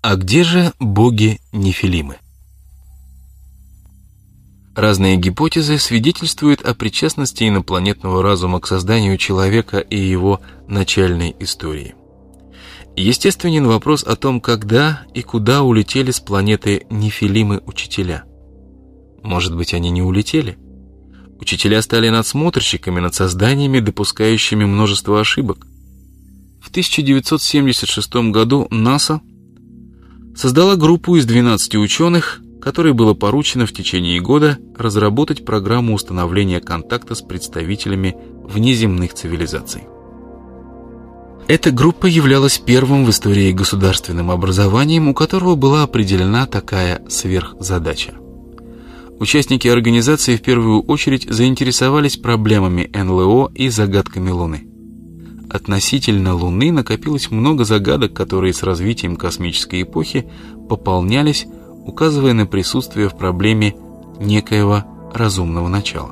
А где же боги-нефилимы? Разные гипотезы свидетельствуют о причастности инопланетного разума к созданию человека и его начальной истории. Естественен вопрос о том, когда и куда улетели с планеты нефилимы-учителя. Может быть, они не улетели? Учителя стали надсмотрщиками над созданиями, допускающими множество ошибок. В 1976 году НАСА создала группу из 12 ученых, которой было поручено в течение года разработать программу установления контакта с представителями внеземных цивилизаций. Эта группа являлась первым в истории государственным образованием, у которого была определена такая сверхзадача. Участники организации в первую очередь заинтересовались проблемами НЛО и загадками Луны. Относительно Луны накопилось много загадок, которые с развитием космической эпохи пополнялись, указывая на присутствие в проблеме некоего разумного начала.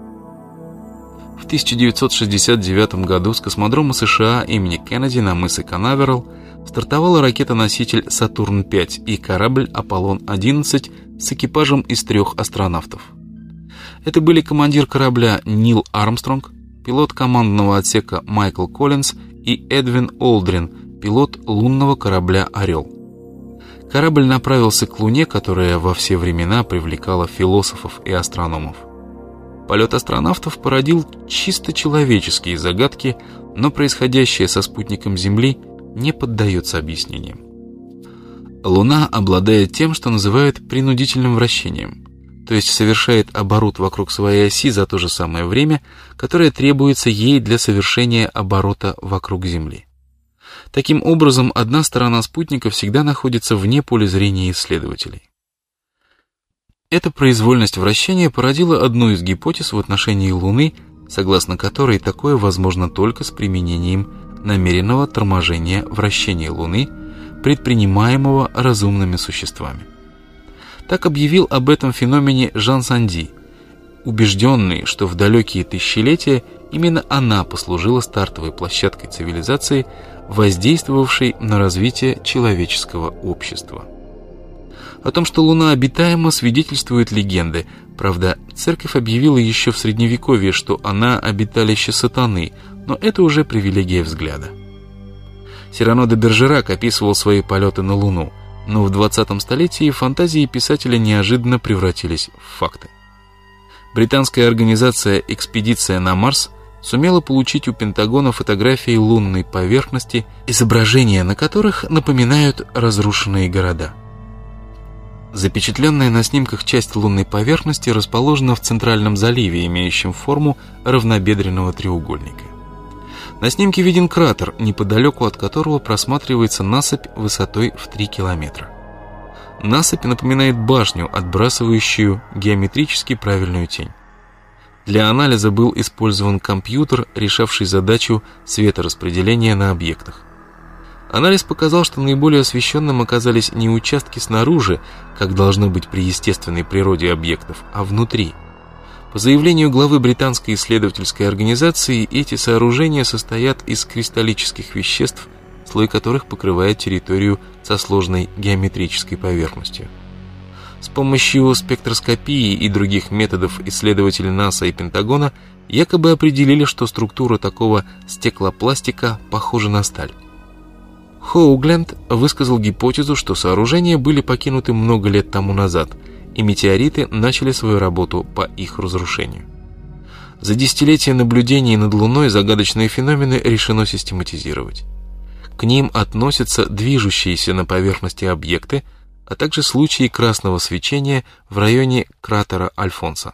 В 1969 году с космодрома США имени Кеннеди на мысе Канаверал стартовала ракета-носитель «Сатурн-5» и корабль «Аполлон-11» с экипажем из 3 астронавтов. Это были командир корабля Нил Армстронг, пилот командного отсека Майкл Коллинз и Эдвин Олдрин, пилот лунного корабля «Орел». Корабль направился к Луне, которая во все времена привлекала философов и астрономов. Полет астронавтов породил чисто человеческие загадки, но происходящее со спутником Земли не поддается объяснениям. Луна обладает тем, что называют принудительным вращением, то есть совершает оборот вокруг своей оси за то же самое время, которое требуется ей для совершения оборота вокруг Земли. Таким образом, одна сторона спутника всегда находится вне поля зрения исследователей. Эта произвольность вращения породила одну из гипотез в отношении Луны, согласно которой такое возможно только с применением намеренного торможения вращения Луны, предпринимаемого разумными существами. Так объявил об этом феномене Жан Санди, убежденный, что в далекие тысячелетия именно она послужила стартовой площадкой цивилизации, воздействовавшей на развитие человеческого общества. О том, что Луна обитаема, свидетельствуют легенды. Правда, церковь объявила еще в Средневековье, что она обиталище сатаны, но это уже привилегия взгляда. Сирано де Бержерак описывал свои полеты на Луну, но в 20 столетии фантазии писателя неожиданно превратились в факты. Британская организация «Экспедиция на Марс» сумела получить у Пентагона фотографии лунной поверхности, изображения на которых напоминают разрушенные города. Запечатленная на снимках часть лунной поверхности расположена в центральном заливе, имеющем форму равнобедренного треугольника. На снимке виден кратер, неподалеку от которого просматривается насыпь высотой в 3 километра. Насыпь напоминает башню, отбрасывающую геометрически правильную тень. Для анализа был использован компьютер, решавший задачу светораспределения на объектах. Анализ показал, что наиболее освещенным оказались не участки снаружи, как должно быть при естественной природе объектов, а внутри. По заявлению главы британской исследовательской организации, эти сооружения состоят из кристаллических веществ, слой которых покрывает территорию со сложной геометрической поверхностью. С помощью спектроскопии и других методов исследователи НАСА и Пентагона якобы определили, что структура такого стеклопластика похожа на сталь. Хоугленд высказал гипотезу, что сооружения были покинуты много лет тому назад, и метеориты начали свою работу по их разрушению. За десятилетия наблюдений над Луной загадочные феномены решено систематизировать. К ним относятся движущиеся на поверхности объекты, а также случаи красного свечения в районе кратера Альфонса.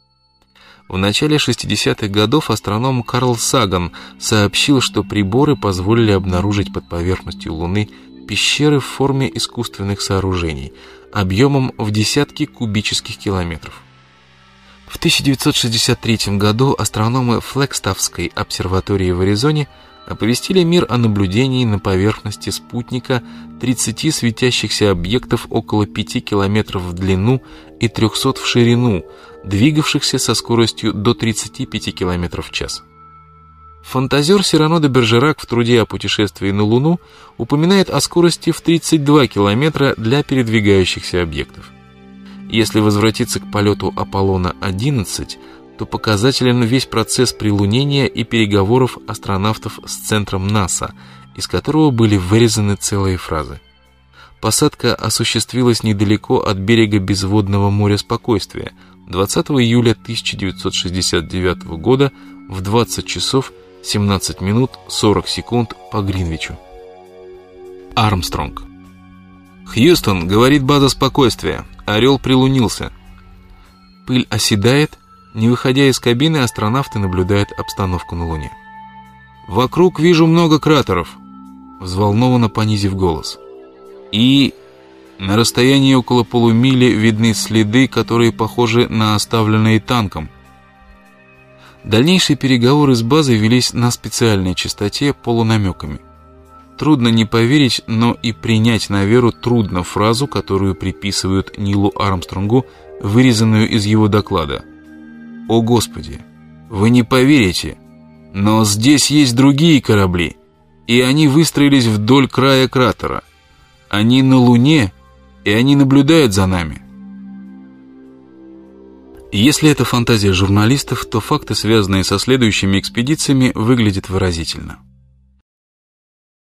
В начале 60-х годов астроном Карл Саган сообщил, что приборы позволили обнаружить под поверхностью Луны пещеры в форме искусственных сооружений, объемом в десятки кубических километров. В 1963 году астрономы Флэгстафской обсерватории в Аризоне оповестили мир о наблюдении на поверхности спутника 30 светящихся объектов около 5 километров в длину и 300 в ширину, двигавшихся со скоростью до 35 километров в час. Фантазер Сирано де Бержерак в труде о путешествии на Луну упоминает о скорости в 32 километра для передвигающихся объектов. Если возвратиться к полету Аполлона-11, то показателен весь процесс прилунения и переговоров астронавтов с центром НАСА, из которого были вырезаны целые фразы. Посадка осуществилась недалеко от берега безводного моря Спокойствия 20 июля 1969 года в 20 часов 17 минут 40 секунд по Гринвичу. Армстронг. «Хьюстон, — говорит база Спокойствия, — Орел прилунился». Пыль оседает. Не выходя из кабины, астронавты наблюдают обстановку на Луне. «Вокруг вижу много кратеров», взволнованно понизив голос. «И на расстоянии около полумили видны следы, которые похожи на оставленные танком». Дальнейшие переговоры с базой велись на специальной частоте полунамеками. Трудно не поверить, но и принять на веру трудно фразу, которую приписывают Нилу Армстронгу, вырезанную из его доклада. «О Господи, вы не поверите, но здесь есть другие корабли, и они выстроились вдоль края кратера. Они на Луне, и они наблюдают за нами». Если это фантазия журналистов, то факты, связанные со следующими экспедициями, выглядят выразительно.